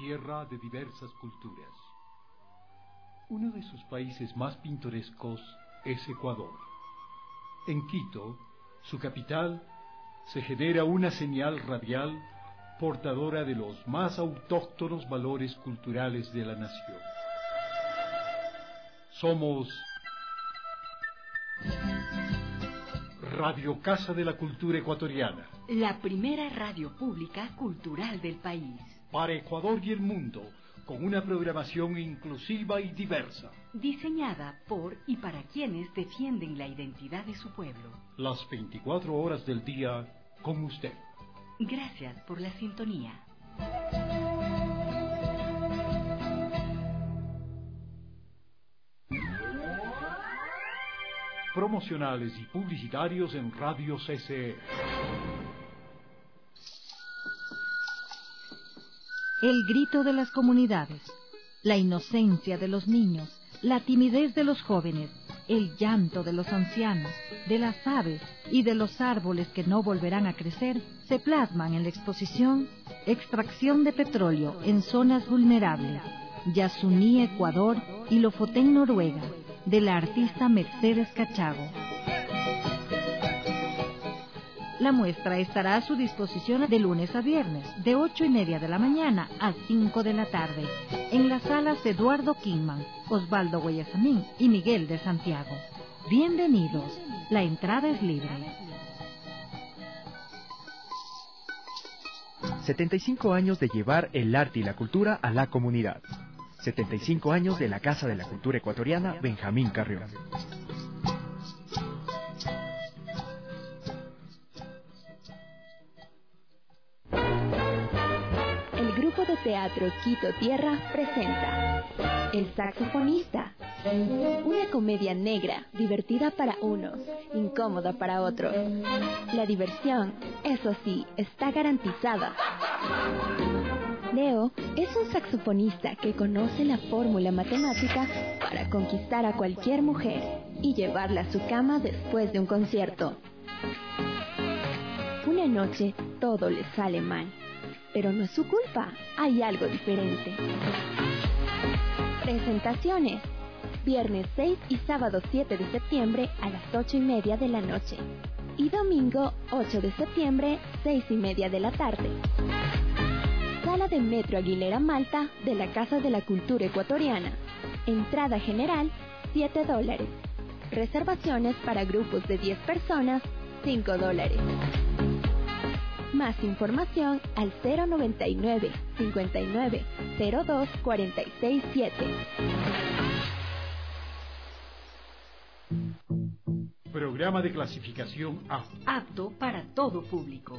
tierra de diversas culturas. Uno de sus países más pintorescos es Ecuador. En Quito, su capital, se genera una señal radial portadora de los más autóctonos valores culturales de la nación. Somos Radio Casa de la Cultura Ecuatoriana, la primera radio pública cultural del país. Para Ecuador y el mundo, con una programación inclusiva y diversa. Diseñada por y para quienes defienden la identidad de su pueblo. Las 24 horas del día con usted. Gracias por la sintonía. Promocionales y publicitarios en Radio CCE. El grito de las comunidades, la inocencia de los niños, la timidez de los jóvenes, el llanto de los ancianos, de las aves y de los árboles que no volverán a crecer, se plasman en la exposición Extracción de petróleo en zonas vulnerables, Yasuní, Ecuador y Lofoten, Noruega, de la artista Mercedes Cachago. La muestra estará a su disposición de lunes a viernes, de 8:30 de la mañana a 5 de la tarde, en las salas Eduardo Kingman, Osvaldo Guayasamín y Miguel de Santiago. Bienvenidos, la entrada es libre. 75 años de llevar el arte y la cultura a la comunidad. 75 años de la Casa de la Cultura Ecuatoriana Benjamín Carrión. El grupo de teatro Quito Tierra presenta El Saxofonista, una comedia negra, divertida para unos, incómoda para otros. La diversión, eso sí, está garantizada. Leo es un saxofonista que conoce la fórmula matemática para conquistar a cualquier mujer y llevarla a su cama después de un concierto. Una noche todo le sale mal, pero no es su culpa, hay algo diferente. Presentaciones: viernes 6 y sábado 7 de septiembre a las 8:30 de la noche y domingo 8 de septiembre 6:30 de la tarde. Sala de Metro Aguilera Malta de la Casa de la Cultura Ecuatoriana. Entrada general, $7. Reservaciones para grupos de 10 personas, $5. Más información al 099 59 02 46 7. Programa de clasificación A. Apto para todo público.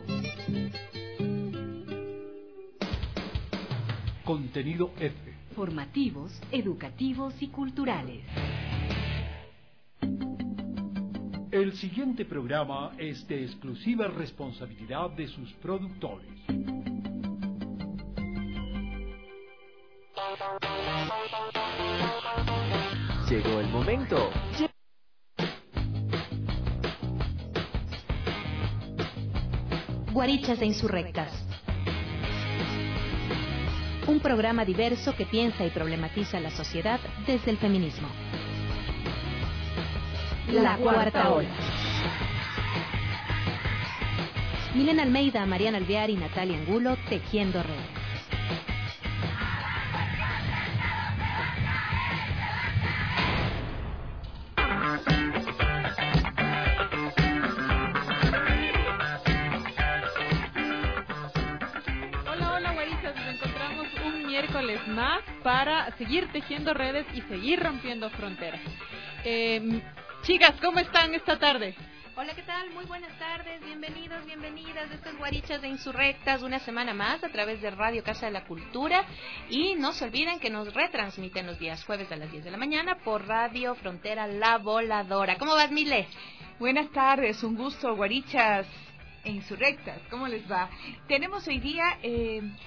Contenido F. Formativos, educativos y culturales. El siguiente programa es de exclusiva responsabilidad de sus productores. Llegó el momento. Guarichas e Insurrectas. Un programa diverso que piensa y problematiza la sociedad desde el feminismo. La cuarta ola. Milena Almeida, Mariana Alvear y Natalia Angulo tejiendo redes. Más para seguir tejiendo redes y seguir rompiendo fronteras. Chicas, ¿cómo están esta tarde? Hola, ¿qué tal? Muy buenas tardes, bienvenidos, bienvenidas. Esto es Guarichas de Insurrectas, una semana más a través de Radio Casa de la Cultura. Y no se olviden que nos retransmiten los días jueves a las 10 de la mañana por Radio Frontera La Voladora. ¿Cómo vas, Mile? Buenas tardes, un gusto, Guarichas e Insurrectas. ¿Cómo les va? Tenemos hoy día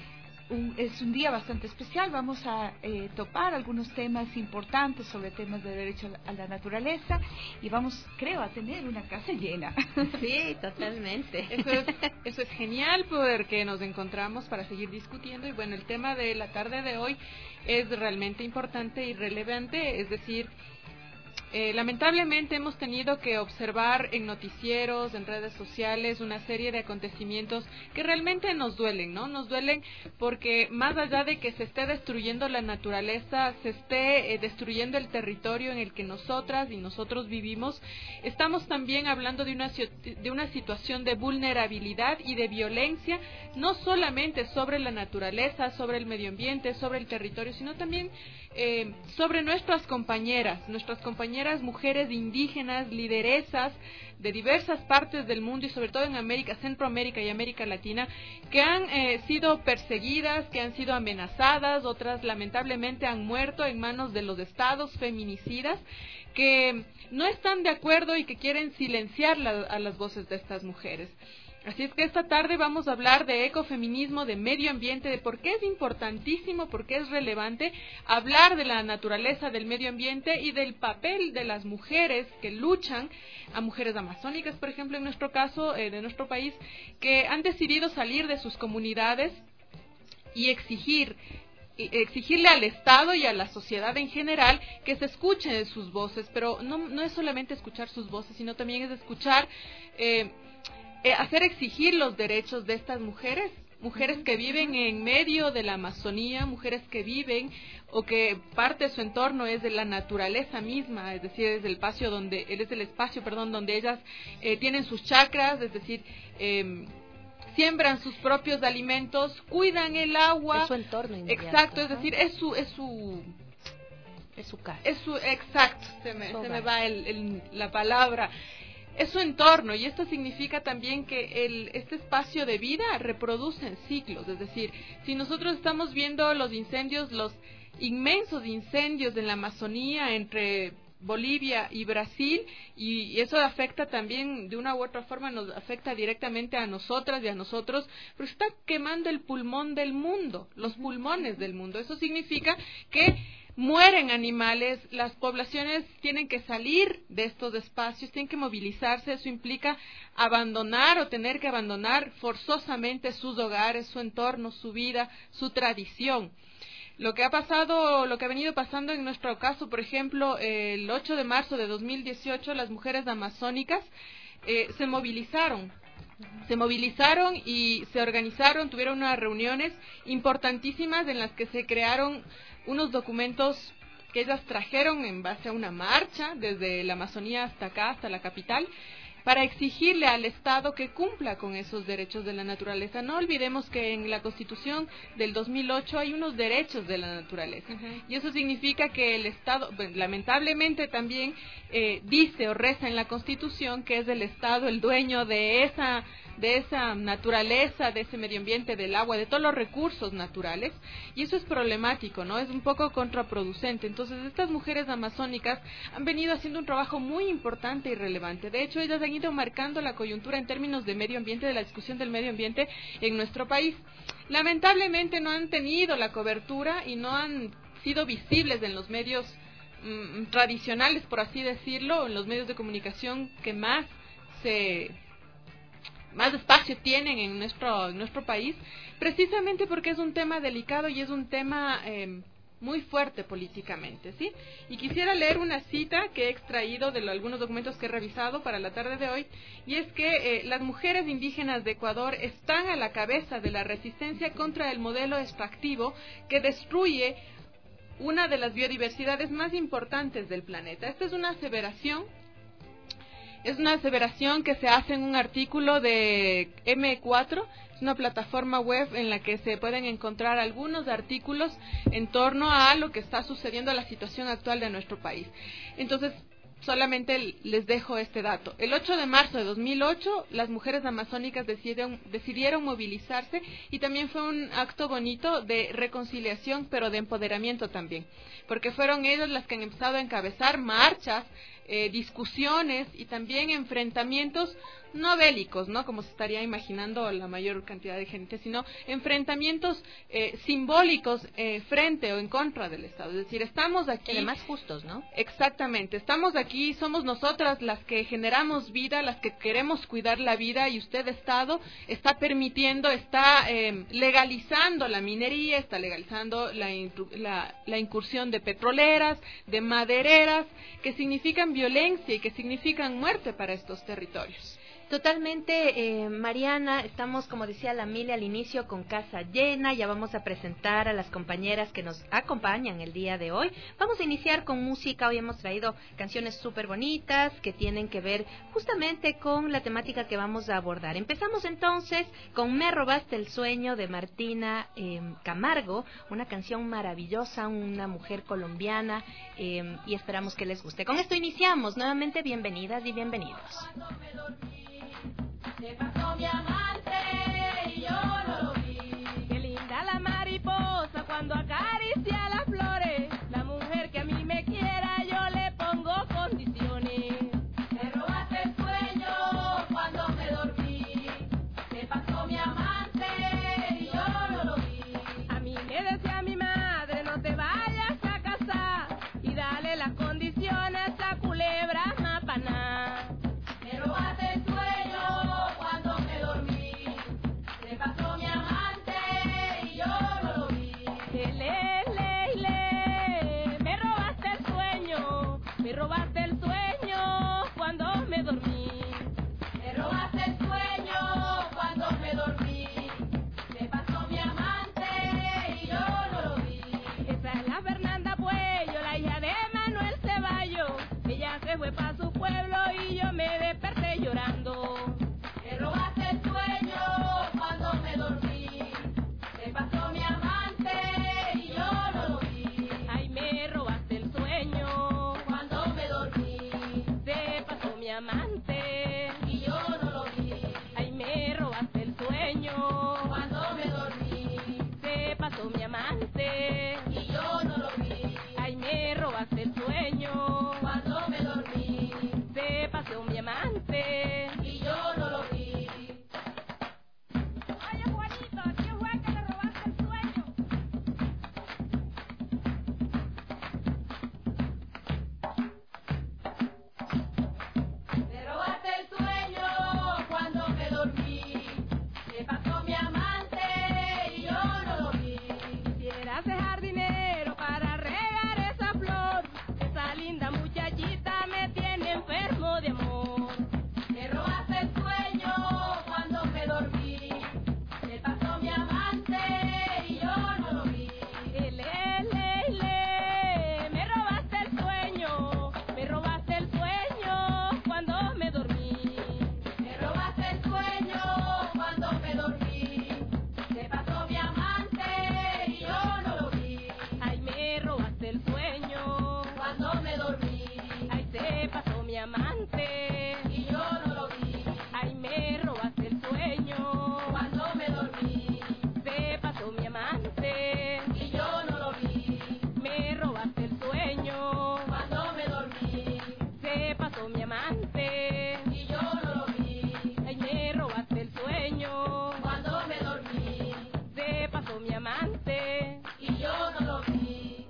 es un día bastante especial. Vamos a topar algunos temas importantes sobre temas de derecho a la naturaleza y vamos, creo, a tener una casa llena. Sí, totalmente. Eso es genial, porque nos encontramos para seguir discutiendo y bueno, el tema de la tarde de hoy es realmente importante y relevante, es decir, lamentablemente hemos tenido que observar en noticieros, en redes sociales, una serie de acontecimientos que realmente nos duelen, ¿no? Nos duelen porque más allá de que se esté destruyendo la naturaleza, se esté destruyendo el territorio en el que nosotras y nosotros vivimos, estamos también hablando de una situación de vulnerabilidad y de violencia, no solamente sobre la naturaleza, sobre el medio ambiente, sobre el territorio, sino también sobre nuestras compañeras mujeres indígenas, lideresas de diversas partes del mundo y sobre todo en América, Centroamérica y América Latina, que han sido perseguidas, que han sido amenazadas, otras lamentablemente han muerto en manos de los estados feminicidas, que no están de acuerdo y que quieren silenciar a las voces de estas mujeres. Así es que esta tarde vamos a hablar de ecofeminismo, de medio ambiente, de por qué es importantísimo, por qué es relevante hablar de la naturaleza, del medio ambiente y del papel de las mujeres que luchan, a mujeres amazónicas, por ejemplo, en nuestro caso, de nuestro país, que han decidido salir de sus comunidades y exigirle al Estado y a la sociedad en general que se escuchen sus voces, pero no es solamente escuchar sus voces, sino también es escuchar hacer exigir los derechos de estas mujeres que viven en medio de la Amazonía, mujeres que viven o que parte de su entorno es de la naturaleza misma, es decir, es el espacio donde ellas tienen sus chacras, es decir, siembran sus propios alimentos, cuidan el agua, es su entorno inmediato. Exacto, es decir, es su casa. Exacto, se me va la palabra. Es su entorno, y esto significa también que este espacio de vida reproduce en ciclos, es decir, si nosotros estamos viendo los inmensos incendios en la Amazonía entre Bolivia y Brasil, y eso afecta también, de una u otra forma, nos afecta directamente a nosotras y a nosotros, pero está quemando el pulmón del mundo, los pulmones del mundo. Eso significa que mueren animales, las poblaciones tienen que salir de estos espacios, tienen que movilizarse, eso implica abandonar o tener que abandonar forzosamente sus hogares, su entorno, su vida, su tradición. Lo que ha venido pasando en nuestro caso, por ejemplo, el 8 de marzo de 2018, las mujeres amazónicas se movilizaron y se organizaron, tuvieron unas reuniones importantísimas en las que se crearon unos documentos que ellas trajeron en base a una marcha desde la Amazonía hasta acá, hasta la capital, para exigirle al Estado que cumpla con esos derechos de la naturaleza. No olvidemos que en la Constitución del 2008 hay unos derechos de la naturaleza, y eso significa que el Estado, lamentablemente también dice o reza en la Constitución que es el Estado el dueño de esa naturaleza, de ese medio ambiente, del agua, de todos los recursos naturales, y eso es problemático, ¿no? Es un poco contraproducente. Entonces, estas mujeres amazónicas han venido haciendo un trabajo muy importante y relevante. De hecho, ellas han ido marcando la coyuntura en términos de medio ambiente, de la discusión del medio ambiente en nuestro país. Lamentablemente no han tenido la cobertura y no han sido visibles en los medios tradicionales, por así decirlo, en los medios de comunicación que más espacio tienen en nuestro país, precisamente porque es un tema delicado y es un tema muy fuerte políticamente, ¿sí? Y quisiera leer una cita que he extraído de algunos documentos que he revisado para la tarde de hoy, y es que las mujeres indígenas de Ecuador están a la cabeza de la resistencia contra el modelo extractivo que destruye una de las biodiversidades más importantes del planeta. Esta es una aseveración que se hace en un artículo de M4, es una plataforma web en la que se pueden encontrar algunos artículos en torno a lo que está sucediendo, a la situación actual de nuestro país. Entonces, solamente les dejo este dato. El 8 de marzo de 2008, las mujeres amazónicas decidieron movilizarse, y también fue un acto bonito de reconciliación, pero de empoderamiento también, porque fueron ellas las que han empezado a encabezar marchas discusiones y también enfrentamientos no bélicos, ¿no? Como se estaría imaginando la mayor cantidad de gente, sino enfrentamientos simbólicos frente o en contra del Estado. Es decir, estamos aquí... Además justos, ¿no? Exactamente. Estamos aquí, somos nosotras las que generamos vida, las que queremos cuidar la vida, y usted, Estado, está permitiendo, está legalizando la minería, está legalizando la incursión de petroleras, de madereras, que significan violencia y que significan muerte para estos territorios. Totalmente, Mariana, estamos, como decía la Mile al inicio, con casa llena. Ya vamos a presentar a las compañeras que nos acompañan el día de hoy. Vamos a iniciar con música. Hoy hemos traído canciones súper bonitas que tienen que ver justamente con la temática que vamos a abordar. Empezamos entonces con Me robaste el sueño, de Martina Camargo, una canción maravillosa, una mujer colombiana, y esperamos que les guste. Con esto iniciamos. Nuevamente, bienvenidas y bienvenidos. Se pasó mi amante y yo no lo vi. Qué linda la mariposa cuando acaricia las flores. La mujer que a mí me quiera yo le pongo condiciones. Me robaste el sueño cuando me dormí. Se pasó mi amante y yo no lo vi. A mí me decía mi madre, no te vayas a casar y dale las condiciones a culebra mapaná. Me robaste el sueño cuando me dormí. Se pasó mi amante y yo no lo vi. Me robaste el sueño. Me robaste el sueño cuando me dormí. Me robaste el sueño cuando me dormí. Se pasó mi amante y yo no lo vi. Esa es la Fernanda Puello, la hija de Manuel Ceballos. Ella se fue para su pueblo y yo me desperté llorando. Me robaste el sueño cuando me dormí. Se pasó mi amante y yo no lo vi. Ay, me robaste el sueño cuando me dormí. Se pasó mi amante y yo no lo vi. Ay, me robaste el sueño cuando me dormí. Se pasó mi amante y yo no lo vi. Ay, me robaste el sueño cuando me dormí. Se pasó mi amante y yo no lo vi. Oye, Juanito, ¿quién fue que le robaste el sueño? Me robaste el sueño cuando me dormí. Se pasó mi amante y yo no lo vi. Quisiera ser jardinero para regar esa flor. Esa linda muchachita me tiene enfermo de amor. Me robaste el sueño cuando me dormí. Se pasó mi amante y yo no lo vi. Me robaste el sueño. Me robaste el sueño cuando me dormí. Me robaste el sueño cuando me dormí. Se pasó mi amante y yo no lo vi. Ay, me robaste el sueño cuando me dormí. Ay, se pasó mi amante y yo no lo vi. Ay, me robaste el sueño cuando me dormí. Se pasó mi amante y yo no lo vi. Me robaste el sueño cuando me dormí. Se pasó mi amante y yo no lo vi. Ay, me robaste el sueño cuando me dormí. Se pasó mi amante y yo no lo vi.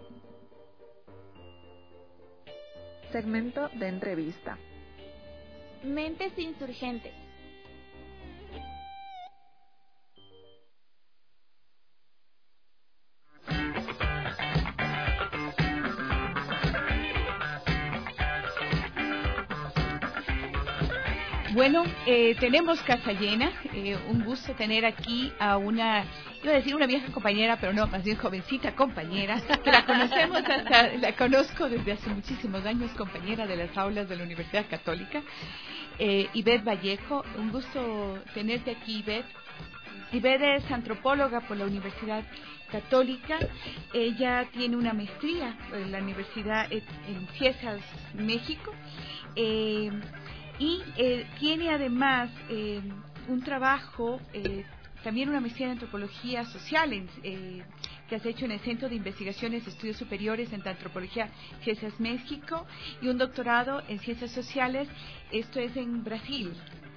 Segmento de entrevista. Mentes insurgentes. Bueno, tenemos casa llena, un gusto tener aquí a una, iba a decir una vieja compañera, pero no, más bien jovencita compañera, que la conocemos la conozco desde hace muchísimos años, compañera de las aulas de la Universidad Católica, Ivette Vallejo. Un gusto tenerte aquí, Ivette. Ivette es antropóloga por la Universidad Católica. Ella tiene una maestría en la Universidad en Ciesas, México. Y tiene además un trabajo, también una maestría en antropología social que has hecho en el Centro de Investigaciones y Estudios Superiores en Antropología Ciencias México y un doctorado en Ciencias Sociales, esto es en Brasil.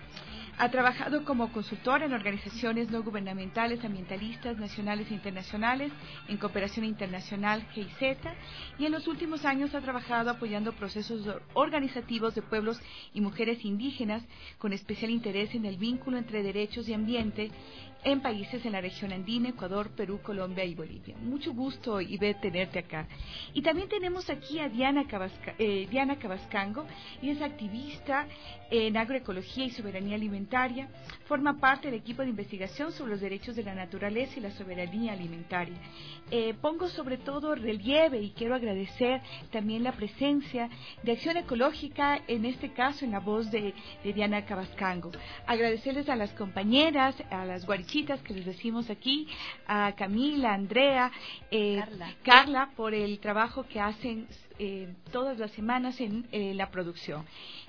Ha trabajado como consultora en organizaciones no gubernamentales, ambientalistas, nacionales e internacionales, en Cooperación Internacional, GIZ, y en los últimos años ha trabajado apoyando procesos organizativos de pueblos y mujeres indígenas, con especial interés en el vínculo entre derechos y ambiente en países en la región andina, Ecuador, Perú, Colombia y Bolivia. Mucho gusto, Ivette, tenerte acá. Y también tenemos aquí a Diana Cabascango, y es activista en agroecología y soberanía alimentaria. Forma parte del equipo de investigación sobre los derechos de la naturaleza y la soberanía alimentaria. Pongo sobre todo relieve y quiero agradecer también la presencia de Acción Ecológica, en este caso en la voz de Diana Cabascango. Agradecerles a las compañeras, a las guarichitas que les decimos aquí, a Camila, Andrea, Carla, por el trabajo que hacen todas las semanas en la producción.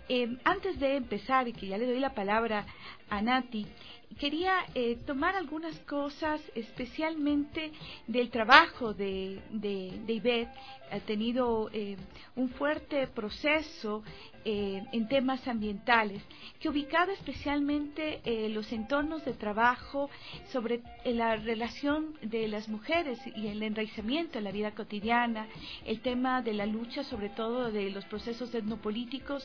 Antes de empezar, y que ya le doy la palabra a Nati, quería tomar algunas cosas especialmente del trabajo de Ivette. Ha tenido un fuerte proceso en temas ambientales, que ubicaba especialmente los entornos de trabajo sobre la relación de las mujeres y el enraizamiento en la vida cotidiana, el tema de la lucha, sobre todo de los procesos etnopolíticos,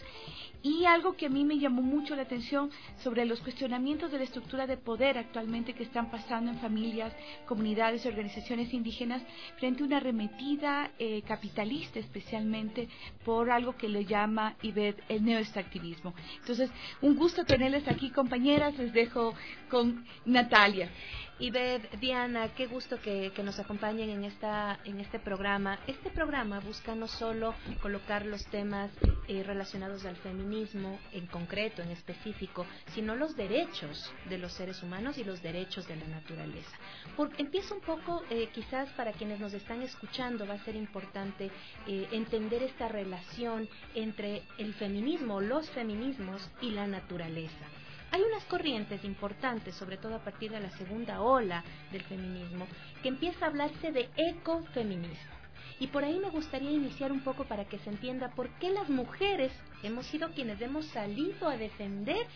y algo que a mí me llamó mucho la atención sobre los cuestionamientos de la estructura de poder actualmente que están pasando en familias, comunidades y organizaciones indígenas frente a una arremetida capitalista, especialmente por algo que le llama Ivette el neoextractivismo. Entonces, un gusto tenerles aquí, compañeras. Les dejo con Natalia. Ivette, Diana, qué gusto que nos acompañen en este programa. Este programa busca no solo colocar los temas relacionados al feminismo en concreto, en específico, sino los derechos de los seres humanos y los derechos de la naturaleza. Empiezo un poco, quizás para quienes nos están escuchando va a ser importante entender esta relación entre el feminismo, los feminismos y la naturaleza. Hay unas corrientes importantes, sobre todo a partir de la segunda ola del feminismo, que empieza a hablarse de ecofeminismo. Y por ahí me gustaría iniciar un poco para que se entienda por qué las mujeres hemos sido quienes hemos salido a defender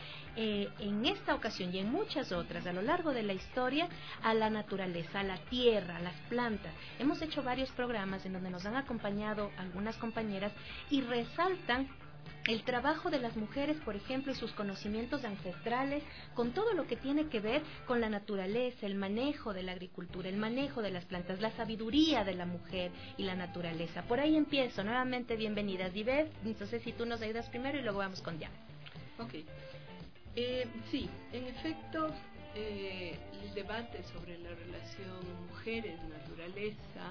en esta ocasión y en muchas otras a lo largo de la historia a la naturaleza, a la tierra, a las plantas. Hemos hecho varios programas en donde nos han acompañado algunas compañeras y resaltan el trabajo de las mujeres, por ejemplo, y sus conocimientos ancestrales, con todo lo que tiene que ver con la naturaleza, el manejo de la agricultura, el manejo de las plantas, la sabiduría de la mujer y la naturaleza. Por ahí empiezo. Nuevamente, bienvenidas, Ivette. Entonces, si tú nos ayudas primero y luego vamos con Diana. Ok. Sí, en efecto, el debate sobre la relación mujeres-naturaleza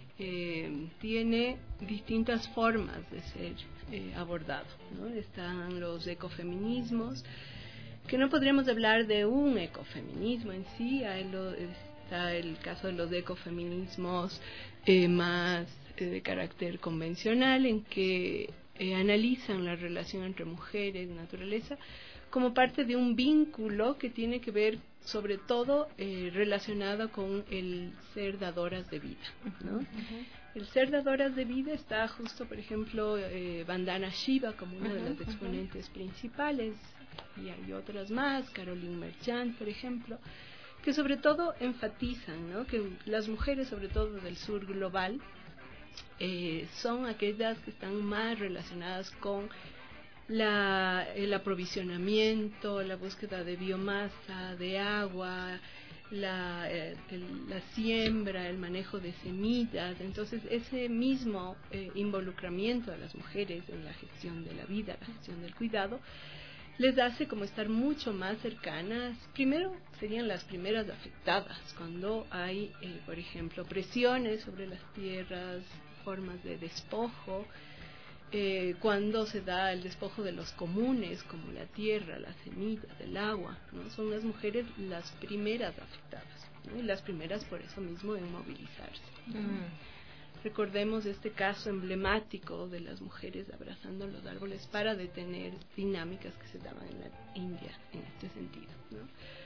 tiene distintas formas de ser abordado, ¿no? Están los ecofeminismos, que no podríamos hablar de un ecofeminismo en sí. Está el caso de los ecofeminismos más de carácter convencional, en que analizan la relación entre mujeres y naturaleza como parte de un vínculo que tiene que ver sobre todo relacionado con el ser dadoras de vida, ¿no? El ser dadoras de vida está justo, por ejemplo, Vandana Shiva como una de las exponentes principales, y hay otras más, Caroline Merchant, por ejemplo, que sobre todo enfatizan, ¿no?, que las mujeres, sobre todo del sur global, son aquellas que están más relacionadas con el aprovisionamiento, la búsqueda de biomasa, de agua, la siembra, el manejo de semillas. Entonces, ese mismo involucramiento de las mujeres en la gestión de la vida, la gestión del cuidado, les hace como estar mucho más cercanas. Primero, serían las primeras afectadas cuando hay, por ejemplo, presiones sobre las tierras, formas de despojo, cuando se da el despojo de los comunes, como la tierra, las semillas, el agua, ¿no? Son las mujeres las primeras afectadas, ¿no? Y las primeras por eso mismo en movilizarse. Recordemos este caso emblemático de las mujeres abrazando los árboles para detener dinámicas que se daban en la India en este sentido, ¿no?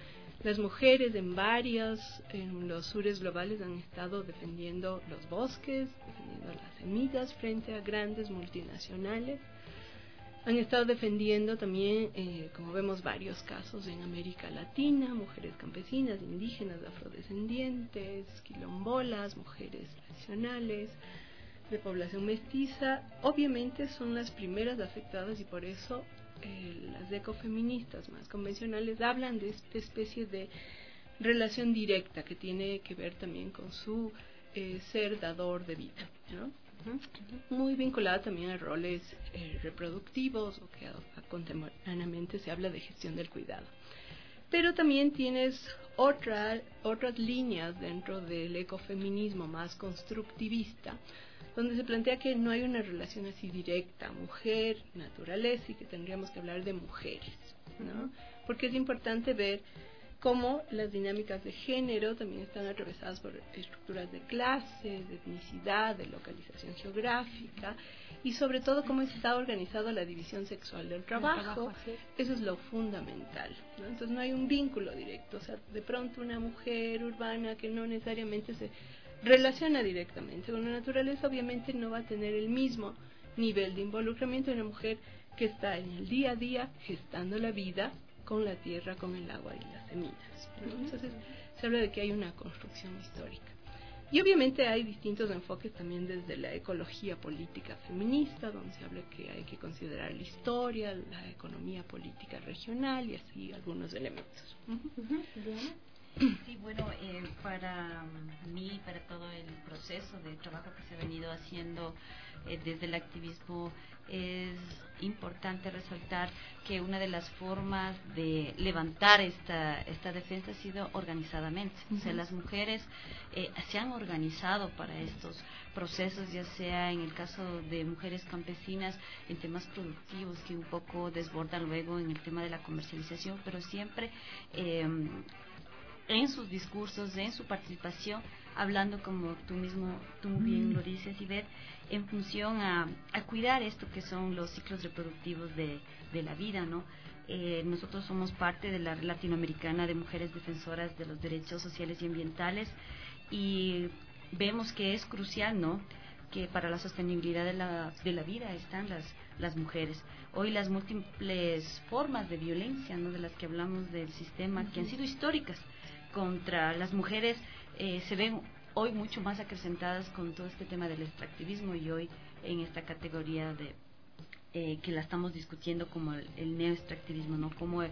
Las mujeres en los sures globales han estado defendiendo los bosques, defendiendo las semillas frente a grandes multinacionales. Han estado defendiendo también, como vemos, varios casos en América Latina, mujeres campesinas, indígenas, afrodescendientes, quilombolas, mujeres tradicionales, de población mestiza. Obviamente son las primeras afectadas y por eso las ecofeministas más convencionales hablan de esta especie de relación directa que tiene que ver también con su ser dador de vida, ¿no? Muy vinculada también a roles reproductivos, o que contemporáneamente se habla de gestión del cuidado. Pero también tienes otras líneas dentro del ecofeminismo más constructivista, donde se plantea que no hay una relación así directa, mujer, naturaleza, y que tendríamos que hablar de mujeres, ¿no? Porque es importante ver cómo las dinámicas de género también están atravesadas por estructuras de clase, de etnicidad, de localización geográfica, y sobre todo cómo está organizada la división sexual del trabajo. Eso es lo fundamental, ¿no? Entonces no hay un vínculo directo, o sea, de pronto una mujer urbana que no necesariamente se relaciona directamente con la naturaleza, obviamente no va a tener el mismo nivel de involucramiento de una mujer que está en el día a día gestando la vida con la tierra, con el agua y las semillas, ¿no? Entonces se habla de que hay una construcción histórica. Y obviamente hay distintos enfoques también desde la ecología política feminista, donde se habla que hay que considerar la historia, la economía política regional y así algunos elementos. Sí, bueno, para mí, para todo el proceso de trabajo que se ha venido haciendo desde el activismo, es importante resaltar que una de las formas de levantar esta defensa ha sido organizadamente. O sea, las mujeres se han organizado para estos procesos, ya sea en el caso de mujeres campesinas en temas productivos que un poco desbordan luego en el tema de la comercialización, pero siempre en sus discursos, en su participación, hablando como tú bien lo dices, Ivette, en función a cuidar esto que son los ciclos reproductivos de la vida, ¿no? Nosotros somos parte de la Latinoamericana de Mujeres Defensoras de los Derechos Sociales y Ambientales y vemos que es crucial, ¿no?, que para la sostenibilidad de la vida están las mujeres. Hoy las múltiples formas de violencia, ¿no?, de las que hablamos del sistema, que han sido históricas contra las mujeres, se ven hoy mucho más acrecentadas con todo este tema del extractivismo y hoy en esta categoría de que la estamos discutiendo como el neoextractivismo, ¿no? Como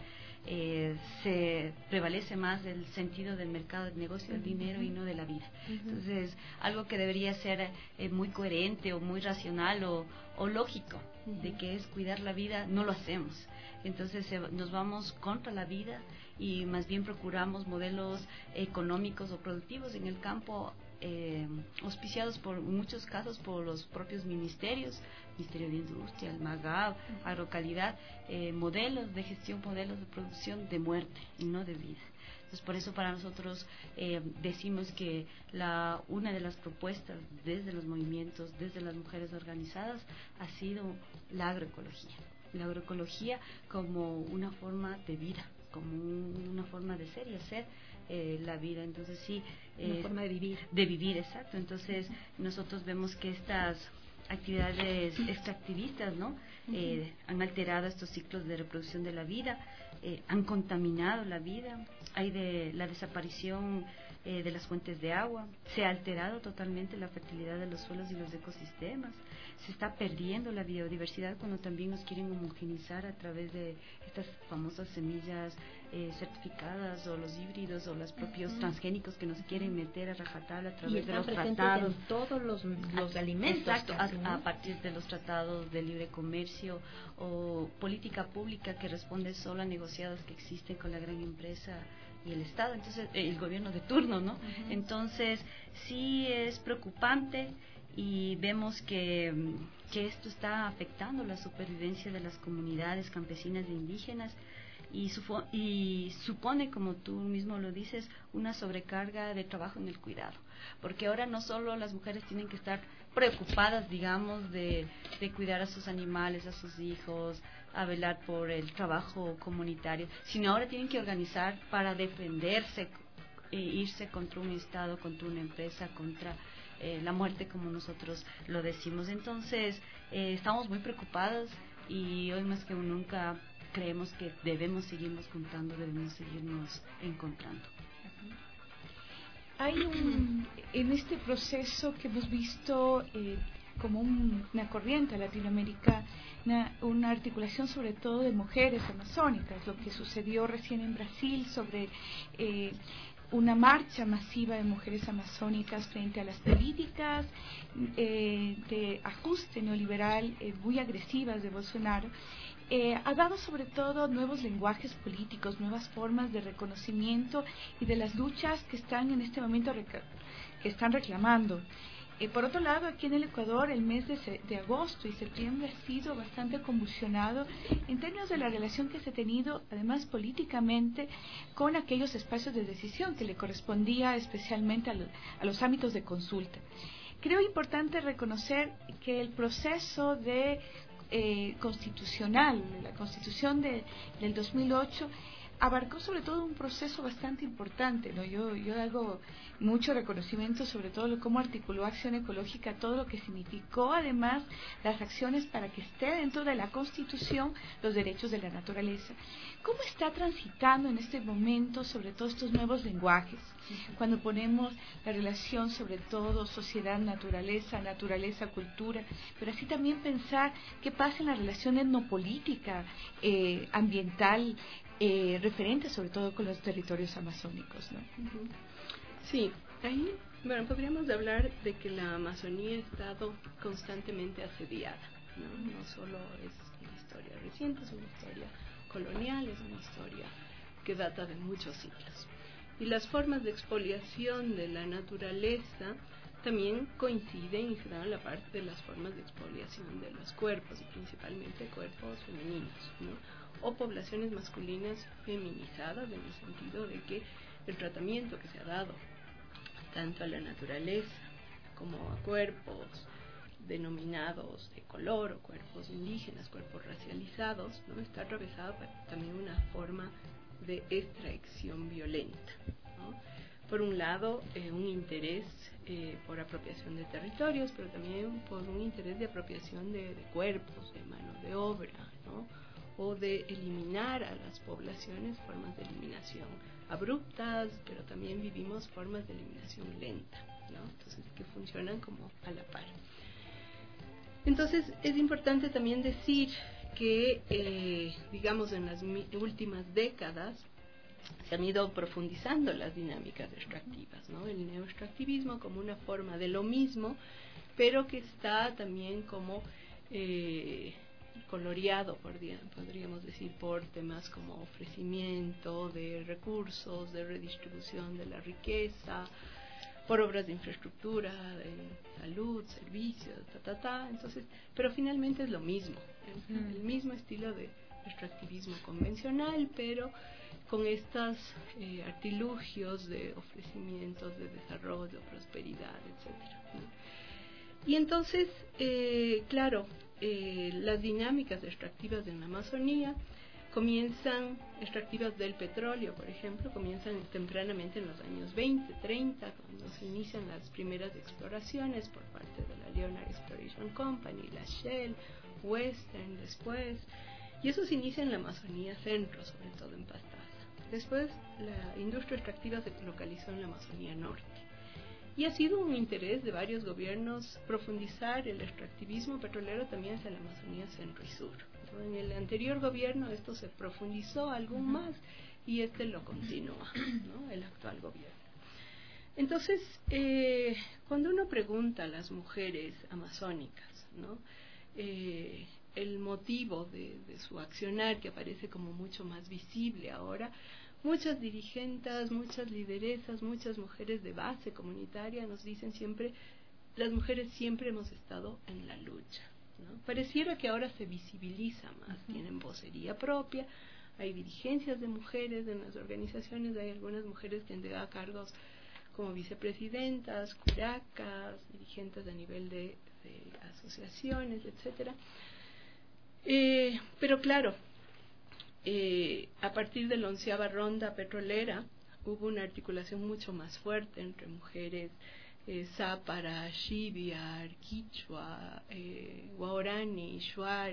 se prevalece más el sentido del mercado, del negocio, del dinero y no de la vida. Entonces, algo que debería ser muy coherente o muy racional o lógico, de que es cuidar la vida, no lo hacemos. Entonces nos vamos contra la vida y más bien procuramos modelos económicos o productivos en el campo, auspiciados en muchos casos por los propios ministerios, Ministerio de Industria, el MAGAB, Agrocalidad, modelos de gestión, modelos de producción de muerte y no de vida. Entonces, por eso para nosotros decimos que una de las propuestas desde los movimientos, desde las mujeres organizadas, ha sido la agroecología. La agroecología como una forma de vida, como una forma de ser y hacer la vida. Entonces sí, una forma de vivir. De vivir, exacto. Entonces nosotros vemos que estas actividades extractivistas, ¿no?, han alterado estos ciclos de reproducción de la vida, han contaminado la vida, hay de la desaparición de las fuentes de agua, se ha alterado totalmente la fertilidad de los suelos y los ecosistemas, se está perdiendo la biodiversidad cuando también nos quieren homogenizar a través de estas famosas semillas certificadas o los híbridos o los propios transgénicos que nos quieren meter a rajatabla a través de los tratados. En todos los alimentos. Exacto, a partir de los tratados de libre comercio o política pública que responde solo a negociados que existen con la gran empresa y el Estado, entonces el gobierno de turno, ¿no? Entonces sí es preocupante y vemos que esto está afectando la supervivencia de las comunidades campesinas e indígenas y supone, como tú mismo lo dices, una sobrecarga de trabajo en el cuidado, porque ahora no solo las mujeres tienen que estar preocupadas, digamos, de cuidar a sus animales, a sus hijos, a velar por el trabajo comunitario, sino ahora tienen que organizar para defenderse, irse contra un Estado, contra una empresa, contra la muerte, como nosotros lo decimos. Entonces, estamos muy preocupadas y hoy más que nunca creemos que debemos seguirnos juntando, debemos seguirnos encontrando. Hay en este proceso que hemos visto como una corriente en Latinoamérica, una articulación sobre todo de mujeres amazónicas, lo que sucedió recién en Brasil sobre una marcha masiva de mujeres amazónicas frente a las políticas de ajuste neoliberal muy agresivas de Bolsonaro. Ha dado sobre todo nuevos lenguajes políticos, nuevas formas de reconocimiento y de las luchas que están en este momento que están reclamando. Por otro lado, aquí en el Ecuador, el mes de agosto y septiembre ha sido bastante convulsionado en términos de la relación que se ha tenido, además políticamente, con aquellos espacios de decisión que le correspondía especialmente a los ámbitos de consulta. Creo importante reconocer que el proceso constitucional, la Constitución del 2008, abarcó sobre todo un proceso bastante importante, ¿no? Yo hago mucho reconocimiento sobre todo cómo articuló Acción Ecológica, todo lo que significó además las acciones para que esté dentro de la Constitución los derechos de la naturaleza. ¿Cómo está transitando en este momento sobre todo estos nuevos lenguajes? Cuando ponemos la relación sobre todo sociedad-naturaleza, naturaleza-cultura, pero así también pensar qué pasa en la relación etnopolítica, ambiental, referente sobre todo con los territorios amazónicos, ¿no? Sí, ahí, bueno, podríamos hablar de que la Amazonía ha estado constantemente asediada, ¿no? No solo es una historia reciente, es una historia colonial, es una historia que data de muchos siglos. Y las formas de expoliación de la naturaleza también coinciden y se dan la parte de las formas de expoliación de los cuerpos, y principalmente cuerpos femeninos, ¿no? O poblaciones masculinas feminizadas, en el sentido de que el tratamiento que se ha dado tanto a la naturaleza como a cuerpos denominados de color o cuerpos indígenas, cuerpos racializados, ¿no? Está atravesado por también una forma de extracción violenta, ¿no? Por un lado, un interés por apropiación de territorios, pero también por un interés de apropiación de cuerpos, de mano de obra, ¿no? O de eliminar a las poblaciones, formas de eliminación abruptas, pero también vivimos formas de eliminación lenta, ¿no? Entonces, que funcionan como a la par. Entonces, es importante también decir que, digamos, en las últimas décadas se han ido profundizando las dinámicas extractivas, ¿no? El neoextractivismo como una forma de lo mismo, pero que está también como coloreado, podríamos decir, por temas como ofrecimiento de recursos, de redistribución de la riqueza, por obras de infraestructura, de salud, servicios, entonces, pero finalmente es lo mismo, el mismo estilo de extractivismo convencional, pero con estos artilugios de ofrecimientos de desarrollo, prosperidad, etcétera, ¿no? Y entonces, claro, las dinámicas extractivas en la Amazonía extractivas del petróleo, por ejemplo, comienzan tempranamente en los años 20, 30, cuando se inician las primeras exploraciones por parte de la Leonard Exploration Company, la Shell, Western después, y eso se inicia en la Amazonía Centro, sobre todo en Pastaza. Después, la industria extractiva se localizó en la Amazonía Norte. Y ha sido un interés de varios gobiernos profundizar el extractivismo petrolero también hacia la Amazonía Centro y Sur. Entonces, en el anterior gobierno esto se profundizó algo más y este lo continúa, ¿no? El actual gobierno. Entonces, cuando uno pregunta a las mujeres amazónicas, ¿no? El motivo de su accionar, que aparece como mucho más visible ahora, muchas dirigentes, muchas lideresas, muchas mujeres de base comunitaria nos dicen siempre, las mujeres siempre hemos estado en la lucha, ¿no? Pareciera que ahora se visibiliza más, tienen vocería propia, hay dirigencias de mujeres en las organizaciones, hay algunas mujeres que han llegado a cargos como vicepresidentas, curacas, dirigentes a nivel de asociaciones, etcétera. Pero claro, a partir de la 11ª ronda petrolera hubo una articulación mucho más fuerte entre mujeres zápara, shibiar, quichua, guarani, shuar,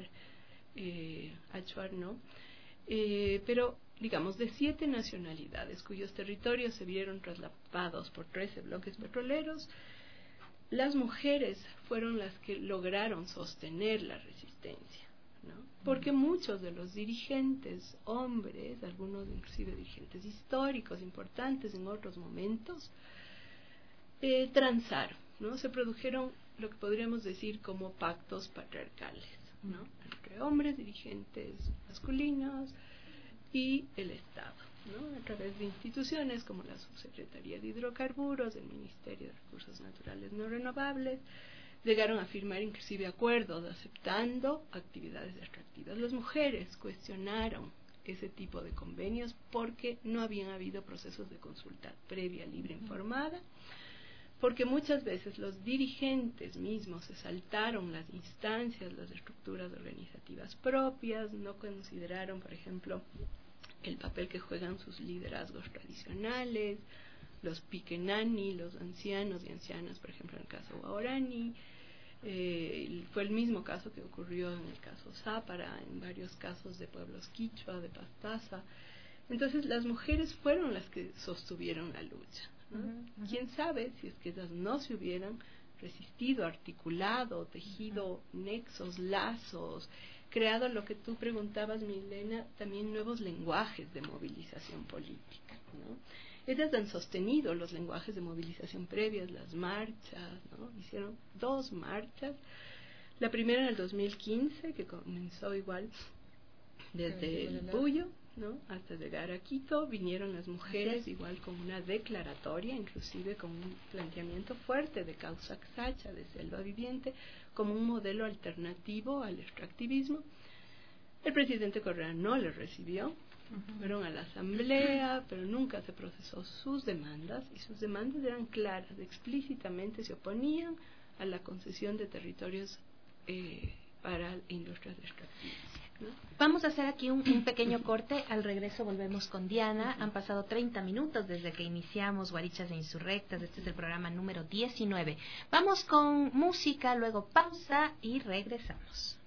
achuar no, pero digamos de 7 nacionalidades cuyos territorios se vieron traslapados por 13 bloques petroleros. Las mujeres fueron las que lograron sostener la resistencia, ¿no? Porque muchos de los dirigentes hombres, algunos inclusive dirigentes históricos importantes en otros momentos, transaron, ¿no? Se produjeron lo que podríamos decir como pactos patriarcales, ¿no? Entre hombres, dirigentes masculinos y el Estado, ¿no? A través de instituciones como la Subsecretaría de Hidrocarburos, el Ministerio de Recursos Naturales No Renovables, llegaron a firmar inclusive acuerdos aceptando actividades extractivas. Las mujeres cuestionaron ese tipo de convenios porque no habían habido procesos de consulta previa, libre, informada, porque muchas veces los dirigentes mismos se saltaron las instancias, las estructuras organizativas propias, no consideraron, por ejemplo, el papel que juegan sus liderazgos tradicionales, los piquenani, los ancianos y ancianas, por ejemplo, en el caso guarani. Fue el mismo caso que ocurrió en el caso zápara, en varios casos de pueblos quichua, de Pastaza. Entonces las mujeres fueron las que sostuvieron la lucha, ¿no? ¿Quién sabe si es que ellas no se hubieran resistido, articulado, tejido nexos, lazos, creado lo que tú preguntabas, Milena, también nuevos lenguajes de movilización política, ¿no? Ellas han sostenido los lenguajes de movilización previas, las marchas, ¿no? Hicieron 2 marchas, la primera en el 2015, que comenzó igual desde el Puyo, ¿no? Hasta llegar a Quito. Vinieron las mujeres igual con una declaratoria, inclusive con un planteamiento fuerte de causa Xacha, de selva viviente, como un modelo alternativo al extractivismo. El presidente Correa no les recibió, fueron a la asamblea, pero nunca se procesó sus demandas, y sus demandas eran claras, explícitamente se oponían a la concesión de territorios para industrias extractivas, ¿no? Vamos a hacer aquí un pequeño corte. Al regreso volvemos con Diana. Han pasado 30 minutos desde que iniciamos Guarichas e Insurrectas. Este es el programa número 19. Vamos con música, luego pausa y regresamos.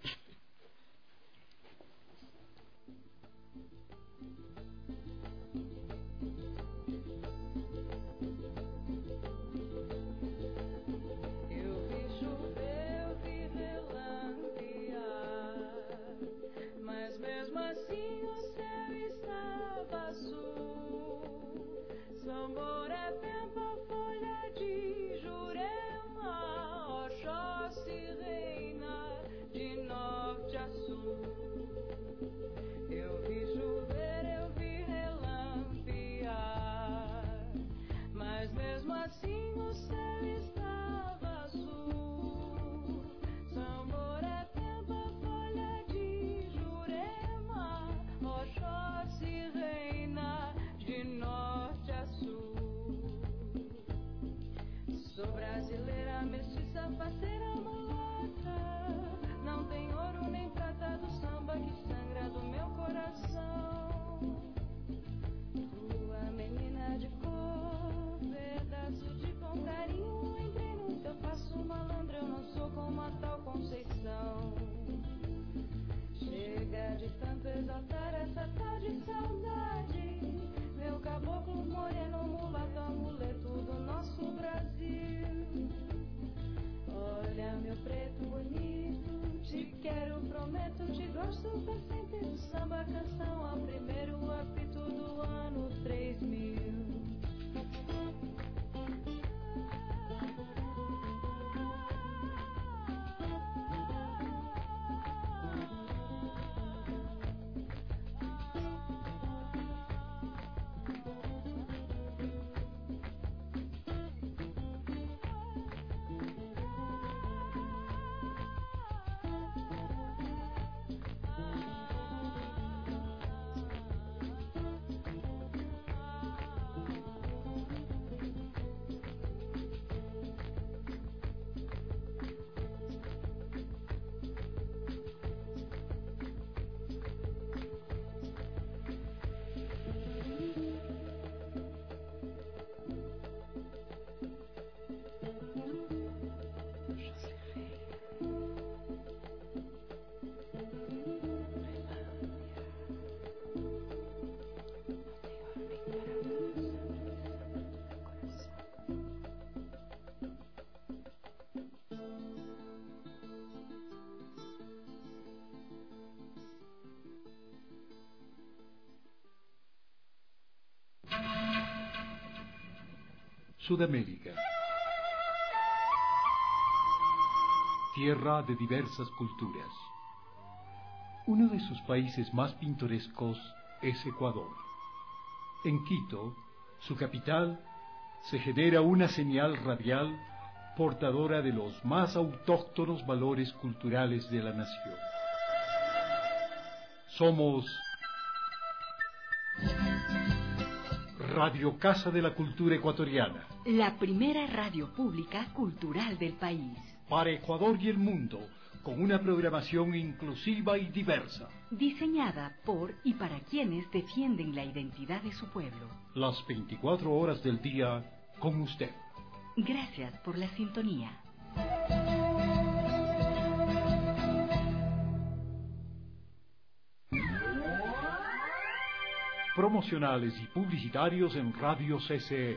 Exaltar essa tal de saudade, meu caboclo moreno, mulato, amuleto do nosso Brasil. Olha, meu preto bonito, te quero, prometo, te gosto pra sempre do samba canção, ao primeiro apito do ano 3000. Sudamérica. Tierra de diversas culturas. Uno de sus países más pintorescos es Ecuador. En Quito, su capital, se genera una señal radial portadora de los más autóctonos valores culturales de la nación. Somos Radio Casa de la Cultura Ecuatoriana, la primera radio pública cultural del país. para Ecuador y el mundo, con una programación inclusiva y diversa. Diseñada por y para quienes defienden la identidad de su pueblo. Las 24 horas del día con usted. Gracias por la sintonía. Promocionales y publicitarios en Radio CCE.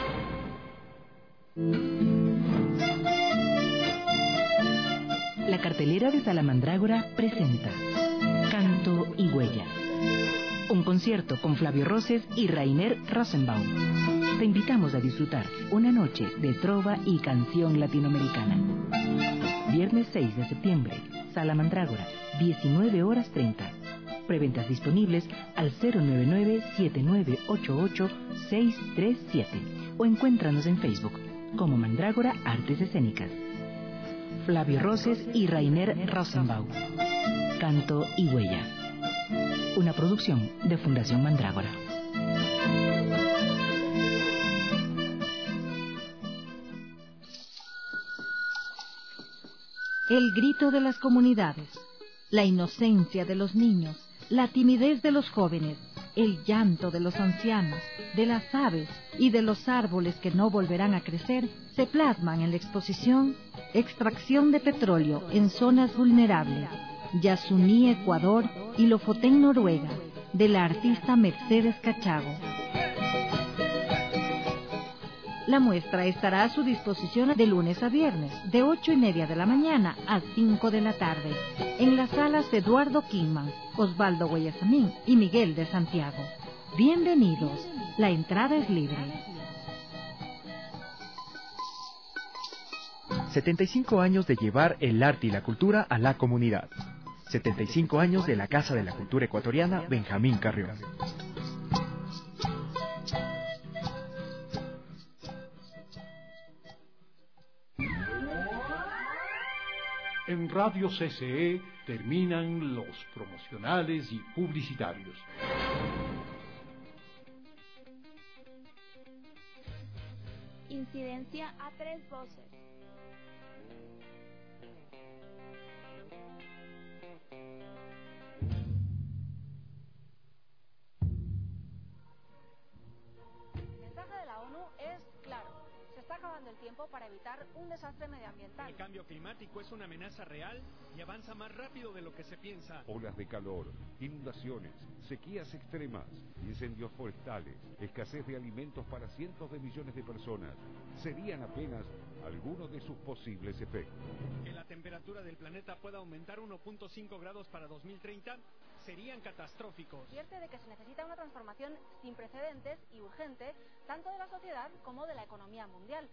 La cartelera de Salamandrágora presenta Canto y Huella, un concierto con Flavio Roses y Rainer Rosenbaum. Te invitamos a disfrutar una noche de trova y canción latinoamericana. Viernes 6 de septiembre, Salamandrágora, 19:30. Preventas disponibles al 099-7988-637 o encuéntranos en Facebook como Mandrágora Artes Escénicas. Flavio Roses y Rainer Rosenbaum. Canto y Huella. Una producción de Fundación Mandrágora. El grito de las comunidades, la inocencia de los niños, la timidez de los jóvenes, el llanto de los ancianos, de las aves y de los árboles que no volverán a crecer, se plasman en la exposición Extracción de petróleo en zonas vulnerables, Yasuní, Ecuador y Lofoten, Noruega, de la artista Mercedes Cachago. La muestra estará a su disposición de lunes a viernes, de 8:30 de la mañana a 5 de la tarde, en las salas Eduardo Quinman, Osvaldo Guayasamín y Miguel de Santiago. Bienvenidos, la entrada es libre. 75 años de llevar el arte y la cultura a la comunidad. 75 años de la Casa de la Cultura Ecuatoriana Benjamín Carrión. En Radio CCE terminan los promocionales y publicitarios. Incidencia a tres voces. El mensaje de la ONU es claro. Se está acabando el tiempo para evitar un desastre medioambiental. El cambio climático es una amenaza real y avanza más rápido de lo que se piensa. Olas de calor, inundaciones, sequías extremas, incendios forestales, escasez de alimentos para cientos de millones de personas serían apenas algunos de sus posibles efectos. Que la temperatura del planeta pueda aumentar 1.5 grados para 2030 serían catastróficos. Advierte de que se necesita una transformación sin precedentes y urgente, tanto de la sociedad como de la economía mundial.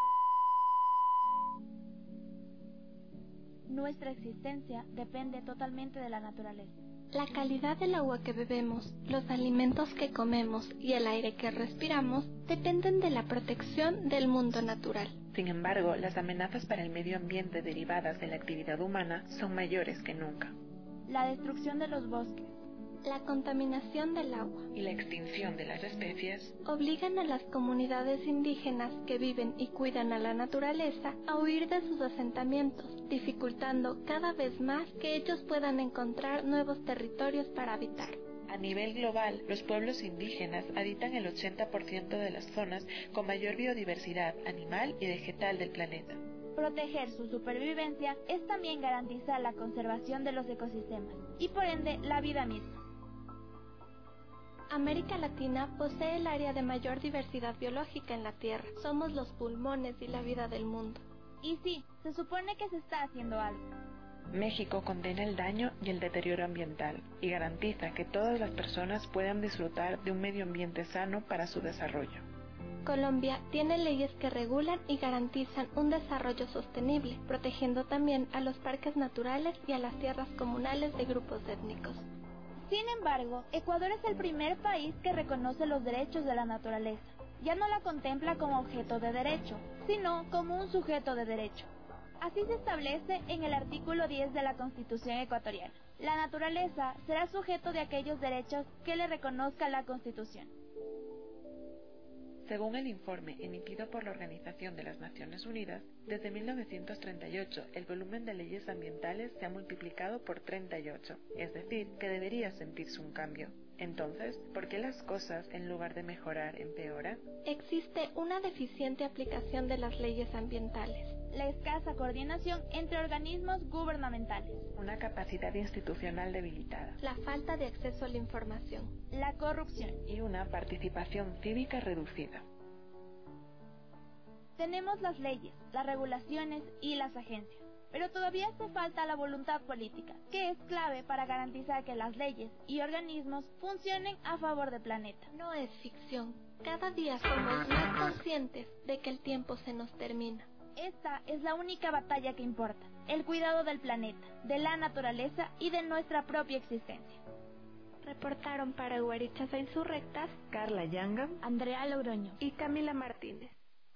Nuestra existencia depende totalmente de la naturaleza. La calidad del agua que bebemos, los alimentos que comemos y el aire que respiramos dependen de la protección del mundo natural. Sin embargo, las amenazas para el medio ambiente derivadas de la actividad humana son mayores que nunca. La destrucción de los bosques, la contaminación del agua y la extinción de las especies obligan a las comunidades indígenas que viven y cuidan a la naturaleza a huir de sus asentamientos, dificultando cada vez más que ellos puedan encontrar nuevos territorios para habitar. A nivel global, los pueblos indígenas habitan el 80% de las zonas con mayor biodiversidad animal y vegetal del planeta. Proteger su supervivencia es también garantizar la conservación de los ecosistemas y por ende la vida misma. América Latina posee el área de mayor diversidad biológica en la Tierra. Somos los pulmones y la vida del mundo. Y sí, se supone que se está haciendo algo. México condena el daño y el deterioro ambiental y garantiza que todas las personas puedan disfrutar de un medio ambiente sano para su desarrollo. Colombia tiene leyes que regulan y garantizan un desarrollo sostenible, protegiendo también a los parques naturales y a las tierras comunales de grupos étnicos. Sin embargo, Ecuador es el primer país que reconoce los derechos de la naturaleza. Ya no la contempla como objeto de derecho, sino como un sujeto de derecho. Así se establece en el artículo 10 de la Constitución ecuatoriana. La naturaleza será sujeto de aquellos derechos que le reconozca la Constitución. Según el informe emitido por la Organización de las Naciones Unidas, desde 1938 el volumen de leyes ambientales se ha multiplicado por 38, es decir, que debería sentirse un cambio. Entonces, ¿por qué las cosas, en lugar de mejorar, empeoran? Existe una deficiente aplicación de las leyes ambientales, la escasa coordinación entre organismos gubernamentales, una capacidad institucional debilitada, la falta de acceso a la información, la corrupción y una participación cívica reducida. Tenemos las leyes, las regulaciones y las agencias, pero todavía hace falta la voluntad política, que es clave para garantizar que las leyes y organismos funcionen a favor del planeta. No es ficción. Cada día somos más conscientes de que el tiempo se nos termina. Esta es la única batalla que importa, el cuidado del planeta, de la naturaleza y de nuestra propia existencia. Reportaron para Guarichas e Insurrectas Carla Yanga, Andrea Logroño y Camila Martínez.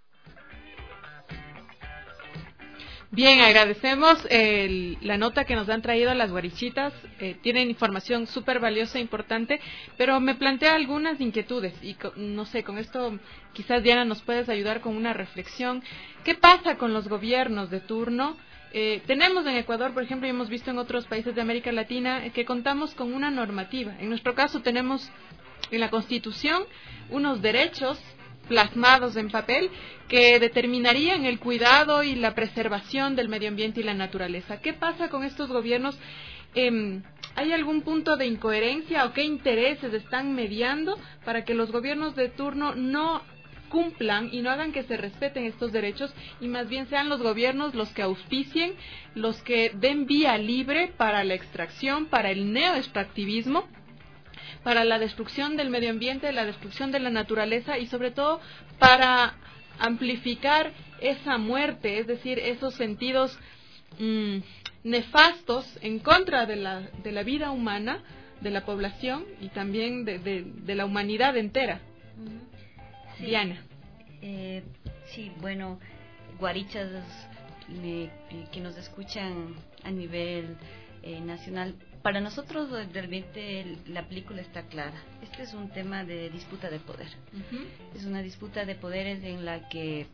Bien, agradecemos la nota que nos han traído las guarichitas. Tienen información súper valiosa e importante, pero me plantea algunas inquietudes y no sé, con esto quizás Diana nos puedes ayudar con una reflexión. ¿Qué pasa con los gobiernos de turno? Tenemos en Ecuador, por ejemplo, y hemos visto en otros países de América Latina, que contamos con una normativa. En nuestro caso tenemos en la Constitución unos derechos plasmados en papel que determinarían el cuidado y la preservación del medio ambiente y la naturaleza. ¿Qué pasa con estos gobiernos? ¿Hay algún punto de incoherencia o qué intereses están mediando para que los gobiernos de turno no cumplan y no hagan que se respeten estos derechos y más bien sean los gobiernos los que auspicien, los que den vía libre para la extracción, para el neoextractivismo, para la destrucción del medio ambiente, la destrucción de la naturaleza y sobre todo para amplificar esa muerte, es decir, esos sentidos nefastos en contra de la vida humana, de la población y también de la humanidad entera? Sí. Diana. Sí, bueno, guarichas que nos escuchan a nivel nacional. Para nosotros realmente la película está clara. Este es un tema de disputa de poder. Es una disputa de poderes en la que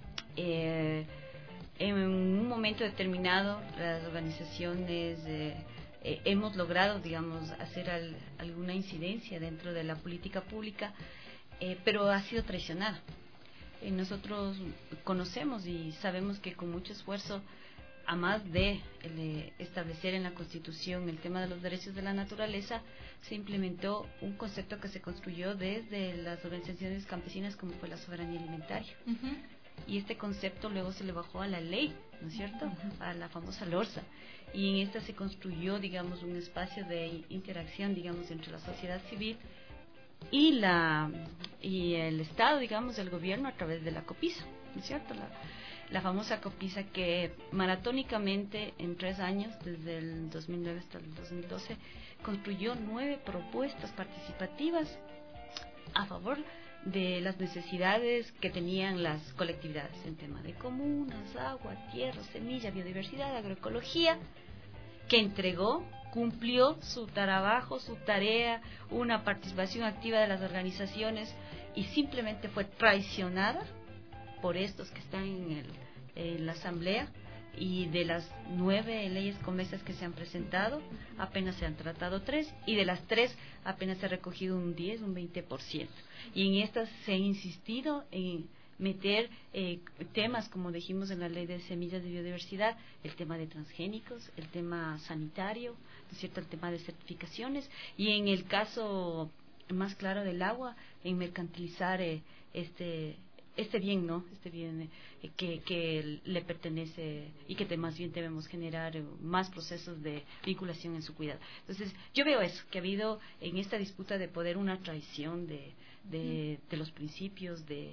en un momento determinado las organizaciones hemos logrado, digamos, hacer alguna incidencia dentro de la política pública, pero ha sido traicionada. Nosotros conocemos y sabemos que con mucho esfuerzo, a más de establecer en la Constitución el tema de los derechos de la naturaleza, se implementó un concepto que se construyó desde las organizaciones campesinas como fue la soberanía alimentaria. Y este concepto luego se le bajó a la ley, ¿no es cierto? A la famosa LORSA. Y en esta se construyó, digamos, un espacio de interacción, digamos, entre la sociedad civil y el Estado, digamos, el gobierno a través de la COPISA, ¿no es cierto? La famosa COPISA que maratónicamente en 3 años, desde el 2009 hasta el 2012, construyó 9 propuestas participativas a favor de las necesidades que tenían las colectividades en tema de comunas, agua, tierra, semilla, biodiversidad, agroecología, que entregó, cumplió su trabajo, su tarea, una participación activa de las organizaciones y simplemente fue traicionada por estos que están en la asamblea. Y de las 9 leyes convexas que se han presentado, apenas se han tratado 3, y de las 3 apenas se ha recogido un 10, un 20%. Y en estas se ha insistido en meter temas, como dijimos en la ley de semillas de biodiversidad, el tema de transgénicos, el tema sanitario, ¿no es cierto?, el tema de certificaciones, y en el caso más claro del agua, en mercantilizar este bien, ¿no? Este bien que le pertenece y que más bien debemos generar más procesos de vinculación en su cuidado. Entonces, yo veo eso, que ha habido en esta disputa de poder una traición de los principios, de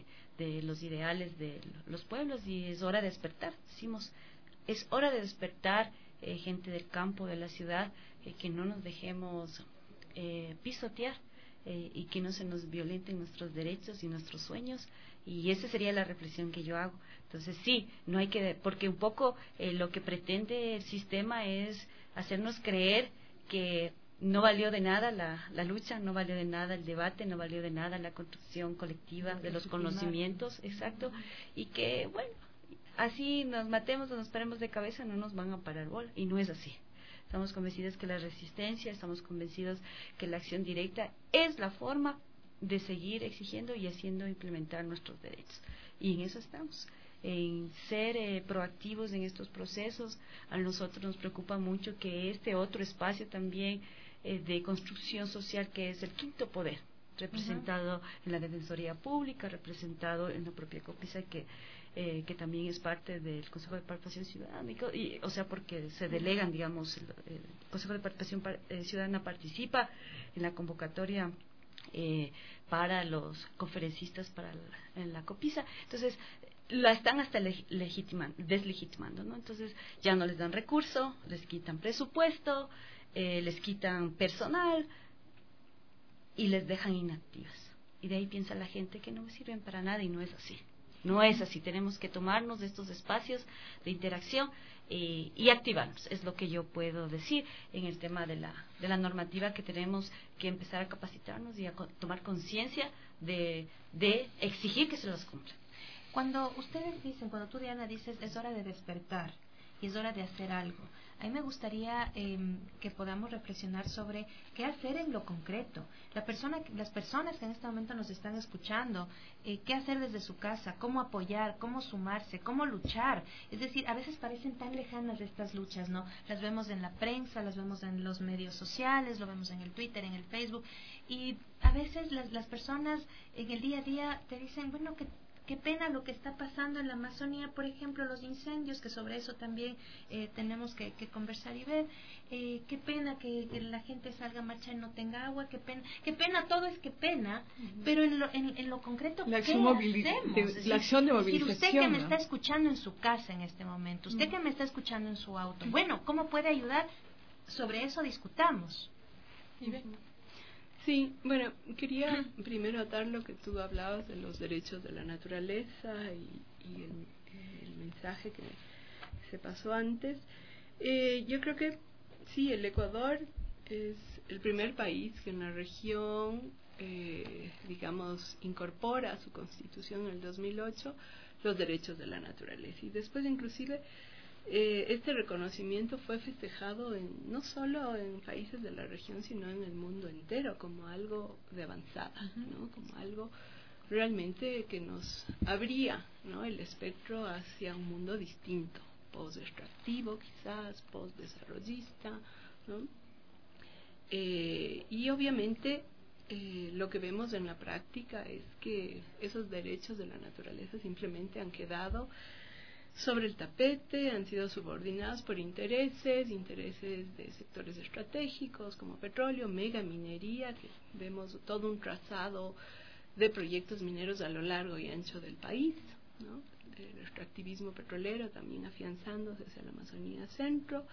de los ideales de los pueblos, y es hora de despertar, decimos, es hora de despertar, gente del campo, de la ciudad, que no nos dejemos pisotear, y que no se nos violenten nuestros derechos y nuestros sueños, y esa sería la reflexión que yo hago. Entonces sí, no hay que, porque un poco lo que pretende el sistema es hacernos creer que no valió de nada la lucha, no valió de nada el debate, no valió de nada la construcción colectiva de los conocimientos, exacto, y que bueno, así nos matemos o nos paremos de cabeza, no nos van a parar bola, y no es así. Estamos convencidos que la resistencia, estamos convencidos que la acción directa es la forma de seguir exigiendo y haciendo implementar nuestros derechos. Y en eso estamos, en ser proactivos en estos procesos. A nosotros nos preocupa mucho que este otro espacio también de construcción social, que es el quinto poder, representado en la Defensoría Pública, representado en la propia COPISA, que también es parte del Consejo de Participación Ciudadana, y, o sea, porque se delegan, digamos, el Consejo de Participación Ciudadana participa en la convocatoria para los conferencistas en la COPISA. Entonces la están hasta deslegitimando, ¿no? Entonces ya no les dan recurso, les quitan presupuesto, les quitan personal y les dejan inactivas, y de ahí piensa la gente que no sirven para nada, y no es así. No es así, tenemos que tomarnos de estos espacios de interacción y activarnos, es lo que yo puedo decir en el tema de la normativa, que tenemos que empezar a capacitarnos y a tomar conciencia de exigir que se los cumpla. Cuando ustedes dicen, cuando tú, Diana, dices es hora de despertar y es hora de hacer algo, a mí me gustaría que podamos reflexionar sobre qué hacer en lo concreto. Las personas que en este momento nos están escuchando, qué hacer desde su casa, cómo apoyar, cómo sumarse, cómo luchar. Es decir, a veces parecen tan lejanas estas luchas, ¿no? Las vemos en la prensa, las vemos en los medios sociales, lo vemos en el Twitter, en el Facebook, y a veces las personas en el día a día te dicen, bueno, qué pena lo que está pasando en la Amazonía, por ejemplo, los incendios, que sobre eso también tenemos que conversar y ver. Qué pena que la gente salga a marchar y no tenga agua, qué pena, todo es qué pena, pero en lo concreto, ¿qué hacemos? La acción de movilización. Es decir, usted que me está escuchando en su casa en este momento, usted que me está escuchando en su auto, bueno, ¿cómo puede ayudar? Sobre eso discutamos. Sí, bueno, quería primero atar lo que tú hablabas de los derechos de la naturaleza y el mensaje que se pasó antes. Yo creo que sí, el Ecuador es el primer país que en la región, digamos, incorpora a su constitución en el 2008 los derechos de la naturaleza. Y después, inclusive, este reconocimiento fue festejado no solo en países de la región, sino en el mundo entero, como algo de avanzada, ¿no? Como algo realmente que nos abría, ¿no?, el espectro hacia un mundo distinto, post-extractivo quizás, post-desarrollista, ¿no? Y obviamente lo que vemos en la práctica es que esos derechos de la naturaleza simplemente han quedado sobre el tapete, han sido subordinados por intereses de sectores estratégicos como petróleo, mega minería, que vemos todo un trazado de proyectos mineros a lo largo y ancho del país, ¿no? El extractivismo petrolero también afianzándose hacia la Amazonía Centro,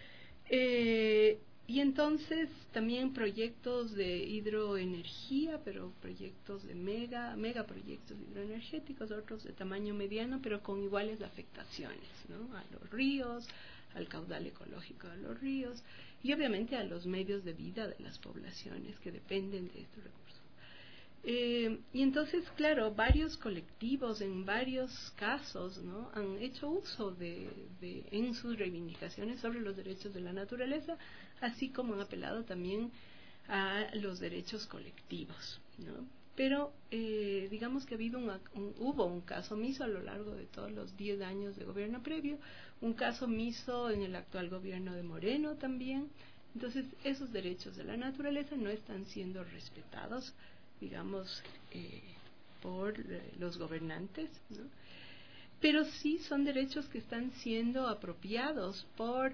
y entonces también proyectos de hidroenergía, pero proyectos de megaproyectos hidroenergéticos, otros de tamaño mediano, pero con iguales afectaciones, ¿no?, a los ríos, al caudal ecológico de los ríos y obviamente a los medios de vida de las poblaciones que dependen de estos recursos. Y entonces, claro, varios colectivos en varios casos, ¿no?, han hecho uso en sus reivindicaciones sobre los derechos de la naturaleza, así como han apelado también a los derechos colectivos, ¿no? Pero digamos que hubo un caso omiso a lo largo de todos los 10 años de gobierno previo, un caso omiso en el actual gobierno de Moreno también. Entonces, esos derechos de la naturaleza no están siendo respetados, digamos, por los gobernantes, ¿no? Pero sí son derechos que están siendo apropiados por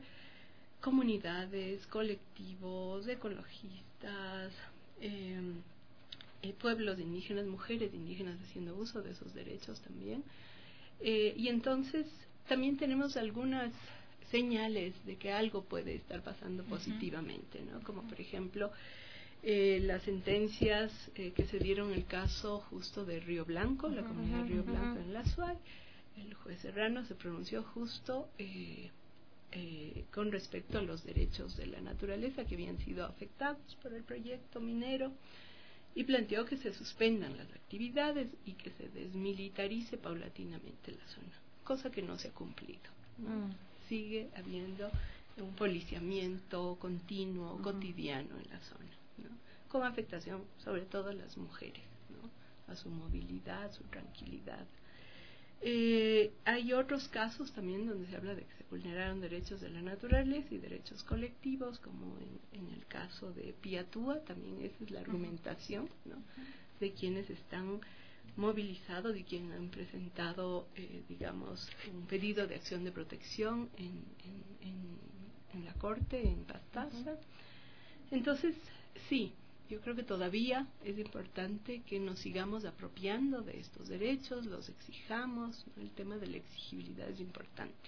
comunidades, colectivos, ecologistas, pueblos indígenas, mujeres indígenas haciendo uso de esos derechos también. Y entonces también tenemos algunas señales de que algo puede estar pasando positivamente, ¿no? Como por ejemplo las sentencias que se dieron en el caso justo de Río Blanco, la comunidad de Río Blanco en la SUAY. El juez Serrano se pronunció justo con respecto a los derechos de la naturaleza que habían sido afectados por el proyecto minero y planteó que se suspendan las actividades y que se desmilitarice paulatinamente la zona, cosa que no se ha cumplido, ¿no? Sigue habiendo un policiamiento continuo, cotidiano en la zona, ¿no? Con afectación sobre todo a las mujeres, ¿no? A su movilidad, su tranquilidad. Hay otros casos también donde se habla de que se vulneraron derechos de la naturaleza y derechos colectivos, como en el caso de Piatúa, también esa es la argumentación, ¿no? De quienes están movilizados y quienes han presentado, digamos, un pedido de acción de protección en la corte, en Pastaza. Entonces, sí, yo creo que todavía es importante que nos sigamos apropiando de estos derechos, los exijamos, ¿no? El tema de la exigibilidad es importante.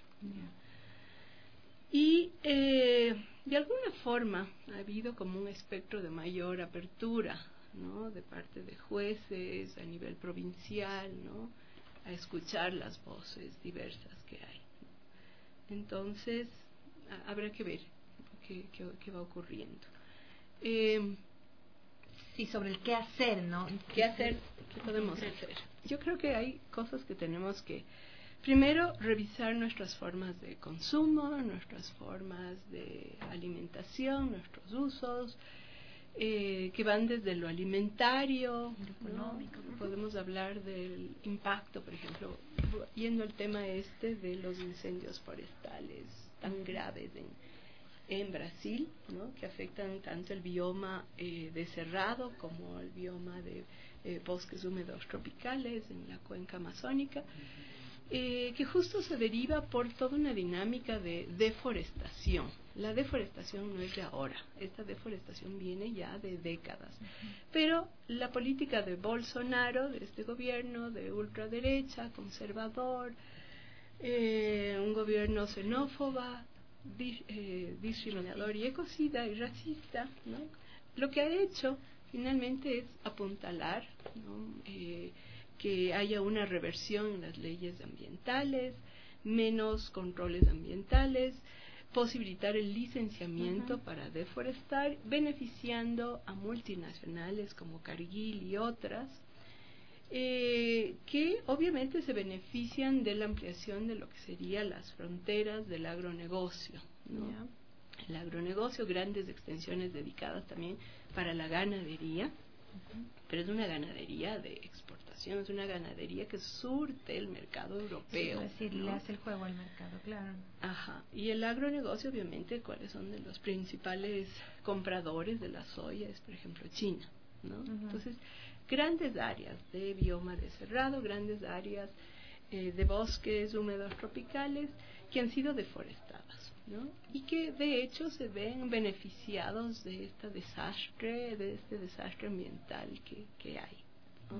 Y de alguna forma ha habido como un espectro de mayor apertura, ¿no? De parte de jueces a nivel provincial, ¿no? A escuchar las voces diversas que hay. Entonces, habrá que ver qué va ocurriendo. Sí, sobre el qué hacer, ¿no? ¿Qué hacer? ¿Qué podemos hacer? Yo creo que hay cosas que tenemos que, primero, revisar nuestras formas de consumo, nuestras formas de alimentación, nuestros usos, que van desde lo alimentario, ¿no? Podemos hablar del impacto, por ejemplo, yendo al tema de los incendios forestales tan graves en Brasil, ¿no? Que afectan tanto el bioma de cerrado como el bioma de bosques húmedos tropicales en la cuenca amazónica, que justo se deriva por toda una dinámica de deforestación. La deforestación no es de ahora, esta deforestación viene ya de décadas, pero la política de Bolsonaro, de este gobierno de ultraderecha, conservador, un gobierno xenófoba, discriminador y ecocida y racista, ¿no? Lo que ha hecho finalmente es apuntalar, ¿no? Que haya una reversión en las leyes ambientales, menos controles ambientales, posibilitar el licenciamiento para deforestar, beneficiando a multinacionales como Cargill y otras, que obviamente se benefician de la ampliación de lo que serían las fronteras del agronegocio, ¿no? El agronegocio, grandes extensiones dedicadas también para la ganadería, pero es una ganadería de exportación, es una ganadería que surte el mercado europeo. Es decir, ¿no? le hace el juego al mercado, claro. Ajá. Y el agronegocio, obviamente, ¿cuáles son de los principales compradores de la soya? Es, por ejemplo, China, ¿no? Entonces, grandes áreas de bioma de cerrado, grandes áreas de bosques húmedos tropicales que han sido deforestadas, ¿no? Y que de hecho se ven beneficiados de este desastre ambiental que hay, ¿no?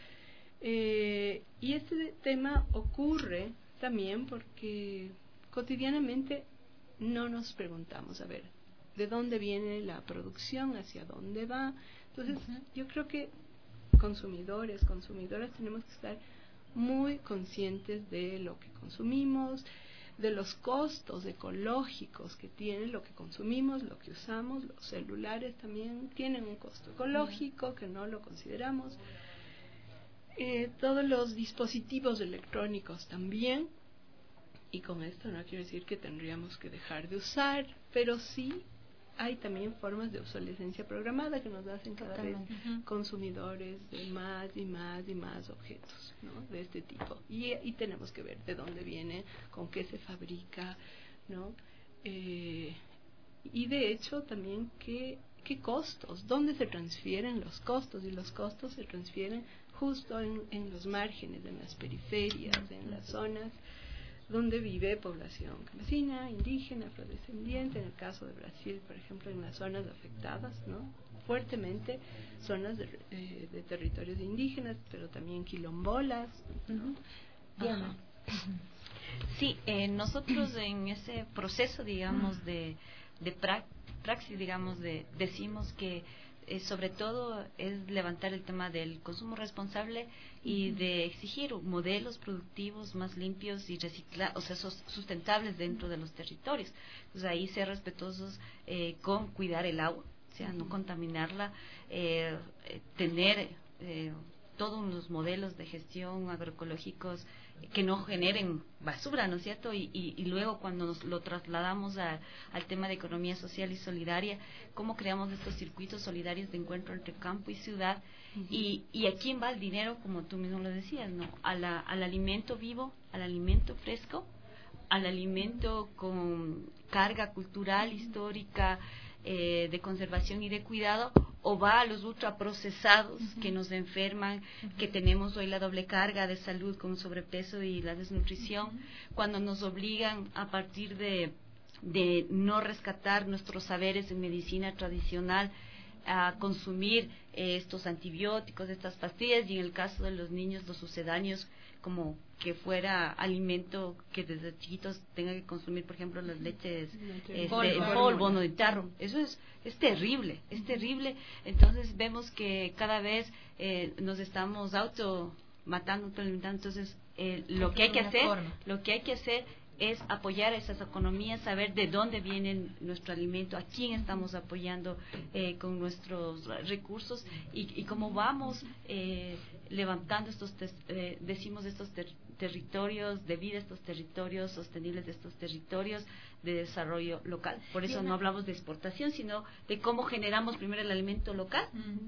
Y este tema ocurre también porque cotidianamente no nos preguntamos, a ver, ¿de dónde viene la producción? ¿Hacia dónde va? Entonces, yo creo que consumidores, consumidoras, tenemos que estar muy conscientes de lo que consumimos, de los costos ecológicos que tiene lo que consumimos, lo que usamos. Los celulares también tienen un costo ecológico que no lo consideramos. Todos los dispositivos electrónicos también, y con esto no quiero decir que tendríamos que dejar de usar, pero sí hay también formas de obsolescencia programada que nos hacen cada vez consumidores de más y más y más objetos, ¿no? De este tipo. Y tenemos que ver de dónde viene, con qué se fabrica, ¿no? Y de hecho también qué costos, dónde se transfieren los costos, y los costos se transfieren justo en los márgenes, en las periferias, en las zonas donde vive población campesina, indígena, afrodescendiente, en el caso de Brasil, por ejemplo, en las zonas afectadas, ¿no? fuertemente zonas de territorios indígenas, pero también quilombolas, ¿no? Diana. Sí, nosotros en ese proceso, digamos, de praxis, digamos, decimos que sobre todo es levantar el tema del consumo responsable y de exigir modelos productivos más limpios y sustentables dentro de los territorios. Pues ahí ser respetuosos con cuidar el agua, o sea, no contaminarla, tener todos los modelos de gestión agroecológicos que no generen basura, ¿no es cierto? Y luego cuando nos lo trasladamos al tema de economía social y solidaria, cómo creamos estos circuitos solidarios de encuentro entre campo y ciudad, y a quién va el dinero, como tú mismo lo decías, ¿no? Al alimento vivo, al alimento fresco, al alimento con carga cultural, histórica, de conservación y de cuidado, o va a los ultraprocesados que nos enferman, que tenemos hoy la doble carga de salud con sobrepeso y la desnutrición, cuando nos obligan a partir de no rescatar nuestros saberes en medicina tradicional a consumir estos antibióticos, estas pastillas, y en el caso de los niños, los sucedáneos, como que fuera alimento que desde chiquitos tengan que consumir, por ejemplo, las leches en polvo, no de tarro. Eso es terrible, es terrible. Entonces vemos que cada vez nos estamos matando, autoalimentando. Entonces lo que hay que hacer es apoyar esas economías, saber de dónde viene nuestro alimento, a quién estamos apoyando con nuestros recursos, y cómo vamos levantando estos territorios de vida, estos territorios sostenibles, de estos territorios de desarrollo local. Por eso no hablamos de exportación, sino de cómo generamos primero el alimento local,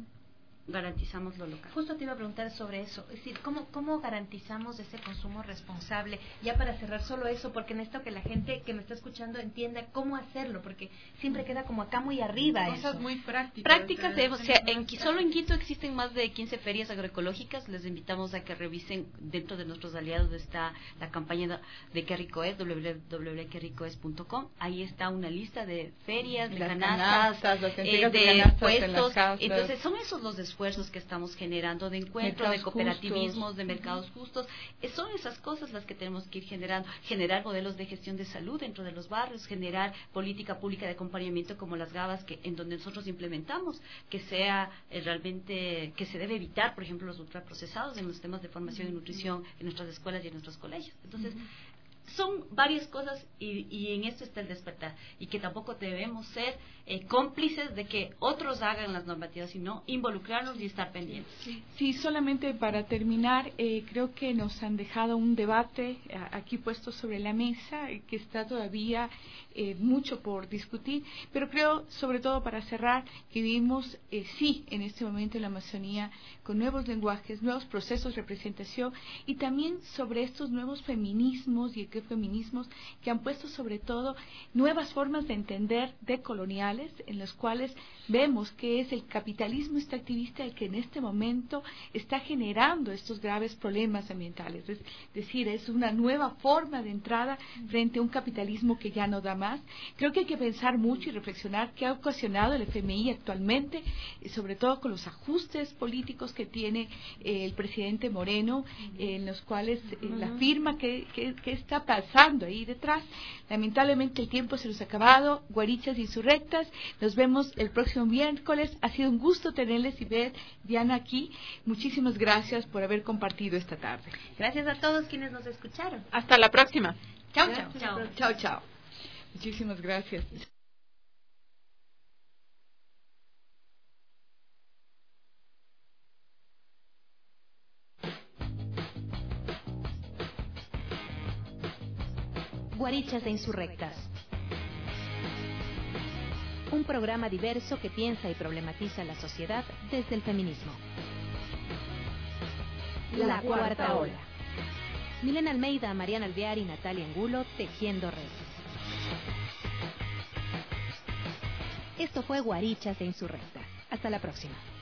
garantizamos lo local. Justo te iba a preguntar sobre eso, es decir, ¿cómo garantizamos ese consumo responsable? Ya para cerrar solo eso, porque necesito que la gente que me está escuchando entienda cómo hacerlo, porque siempre queda como acá muy arriba. Cosas eso. Muy prácticas. Prácticas Solo en Quito existen más de 15 ferias agroecológicas. Les invitamos a que revisen. Dentro de nuestros aliados está la campaña de Qué Rico Es, www.quericoes.com. Ahí está una lista de ferias, de canastas, de puestos. Entonces son esos los esfuerzos que estamos generando de encuentro, mercados de cooperativismos, justos, de mercados justos. Son esas cosas las que tenemos que ir generando. Generar modelos de gestión de salud dentro de los barrios, generar política pública de acompañamiento como las GABAs, en donde nosotros implementamos, que sea realmente, que se debe evitar, por ejemplo, los ultraprocesados en los temas de formación y nutrición en nuestras escuelas y en nuestros colegios. Entonces, son varias cosas, y en esto está el despertar, y que tampoco debemos ser cómplices de que otros hagan las normativas, sino involucrarnos y estar pendientes. Sí, solamente para terminar, creo que nos han dejado un debate aquí puesto sobre la mesa, que está todavía mucho por discutir, pero creo, sobre todo para cerrar, que vivimos, sí, en este momento en la Amazonía, con nuevos lenguajes, nuevos procesos de representación, y también sobre estos nuevos feminismos y ecofeminismos que han puesto sobre todo nuevas formas de entender decoloniales, en los cuales vemos que es el capitalismo extractivista el que en este momento está generando estos graves problemas ambientales. Es decir, es una nueva forma de entrada frente a un capitalismo que ya no da más. Creo que hay que pensar mucho y reflexionar qué ha ocasionado el FMI actualmente, sobre todo con los ajustes políticos que tiene el presidente Moreno, en los cuales la firma que está pasando ahí detrás. Lamentablemente el tiempo se nos ha acabado. Guarichas Insurrectas, nos vemos el próximo miércoles. Ha sido un gusto tenerles y ver Diana aquí. Muchísimas gracias por haber compartido esta tarde. Gracias a todos quienes nos escucharon. Hasta la próxima. Chao, chao. Chao, chao. Muchísimas gracias. Guarichas de Insurrectas. Un programa diverso que piensa y problematiza la sociedad desde el feminismo. La cuarta ola. Milena Almeida, Mariana Alvear y Natalia Angulo tejiendo redes. Esto fue Guarichas de Insurrectas. Hasta la próxima.